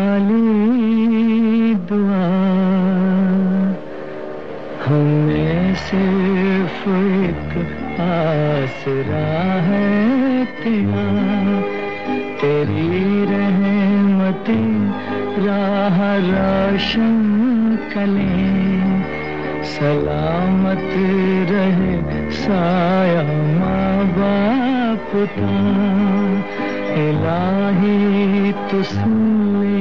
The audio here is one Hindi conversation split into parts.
हमारी दुआ हमें सिर्फ एक आसरा है तेरा, तेरी रहमतें राह रोशन करें, सलामत रहे साया माँ बाप का, इलाही तू सुन ले।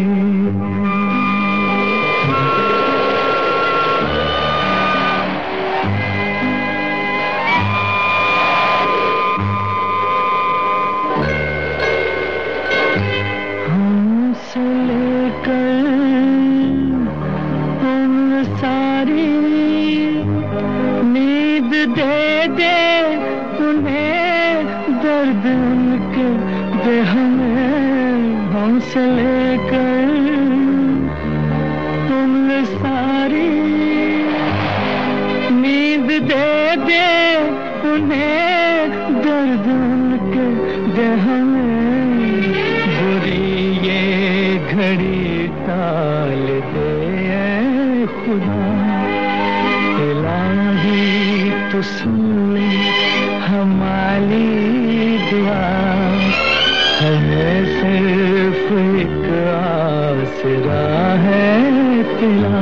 हमसे लेकर उम्र सारी नींद दे दे उन्हें, दर्द उनके दे हमें। हमसे लेकर उम्र सारी नींद दे दे उन्हें, दर्द उनके दे हमें। बुरी ये घड़ी टाल दे ऐ खुदा, इलाही तू सुन ले हमारी दुआ, हमें सिर्फ एक आसरा है तेरा,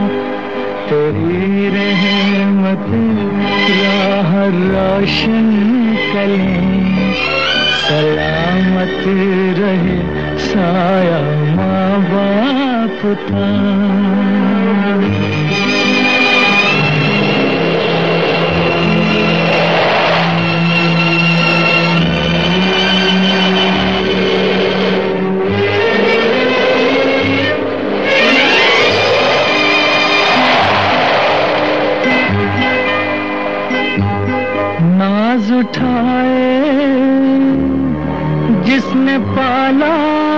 तेरी रहमत राह रोशन करें, सलामत रहे साया माँ बाप का। नाज उठाए जिसने पाला,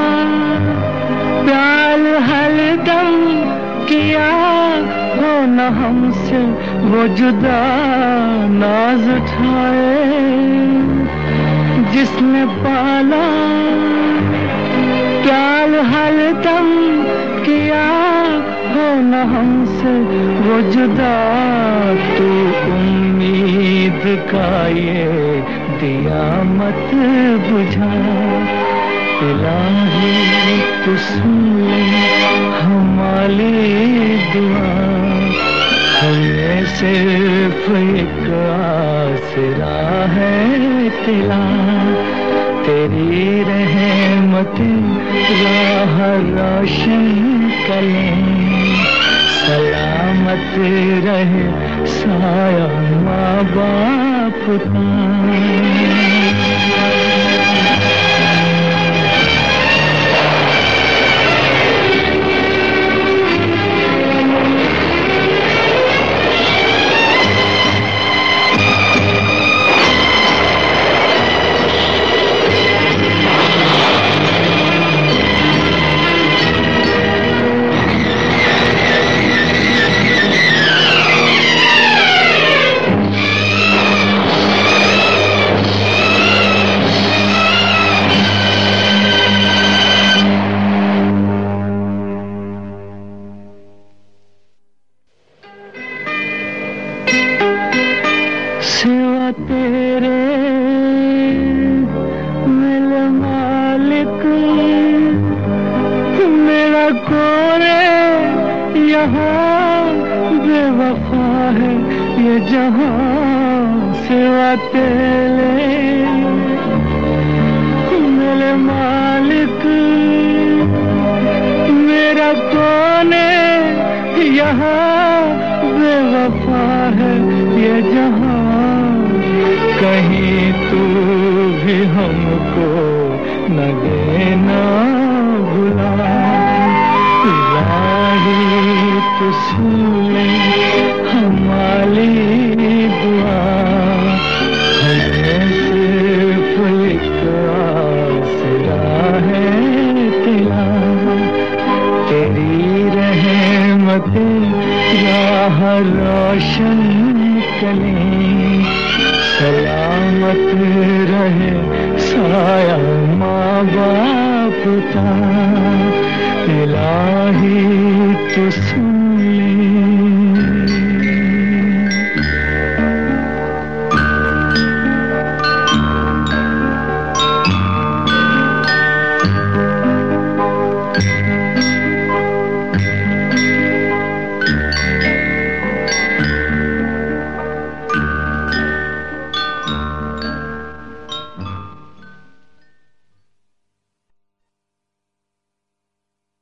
प्यार हरदम किया हो न हमसे वो जुदा। नाज उठाए जिसने पाला, प्यार हरदम किया हो न हमसे वो जुदा। तू उम्मीद का ये दिया मत बुझा, इलाही तू सुन ले हमारी दुआ, हमें सिर्फ एक आसरा है तेरा, तेरी रहमतें राह रोशन करें, सलामत रहे साया माँ बाप का। सिवा तेरे मेरे मालिक, मेरा कोरे यहाँ बेवफा है ये जहाँ। सिवा तेरे मेरे मालिक, मेरा कोने यहाँ बेवफा है ये जहाँ। कहीं तू भी हमको न देना भुला, इलाही तू सुन ले हमारी दुआ, हमें सिर्फ एक आसरा है तेरा, तेरी रहमतें राह रोशन करें, सलामत रहे साया माँ बाप का, तो सुन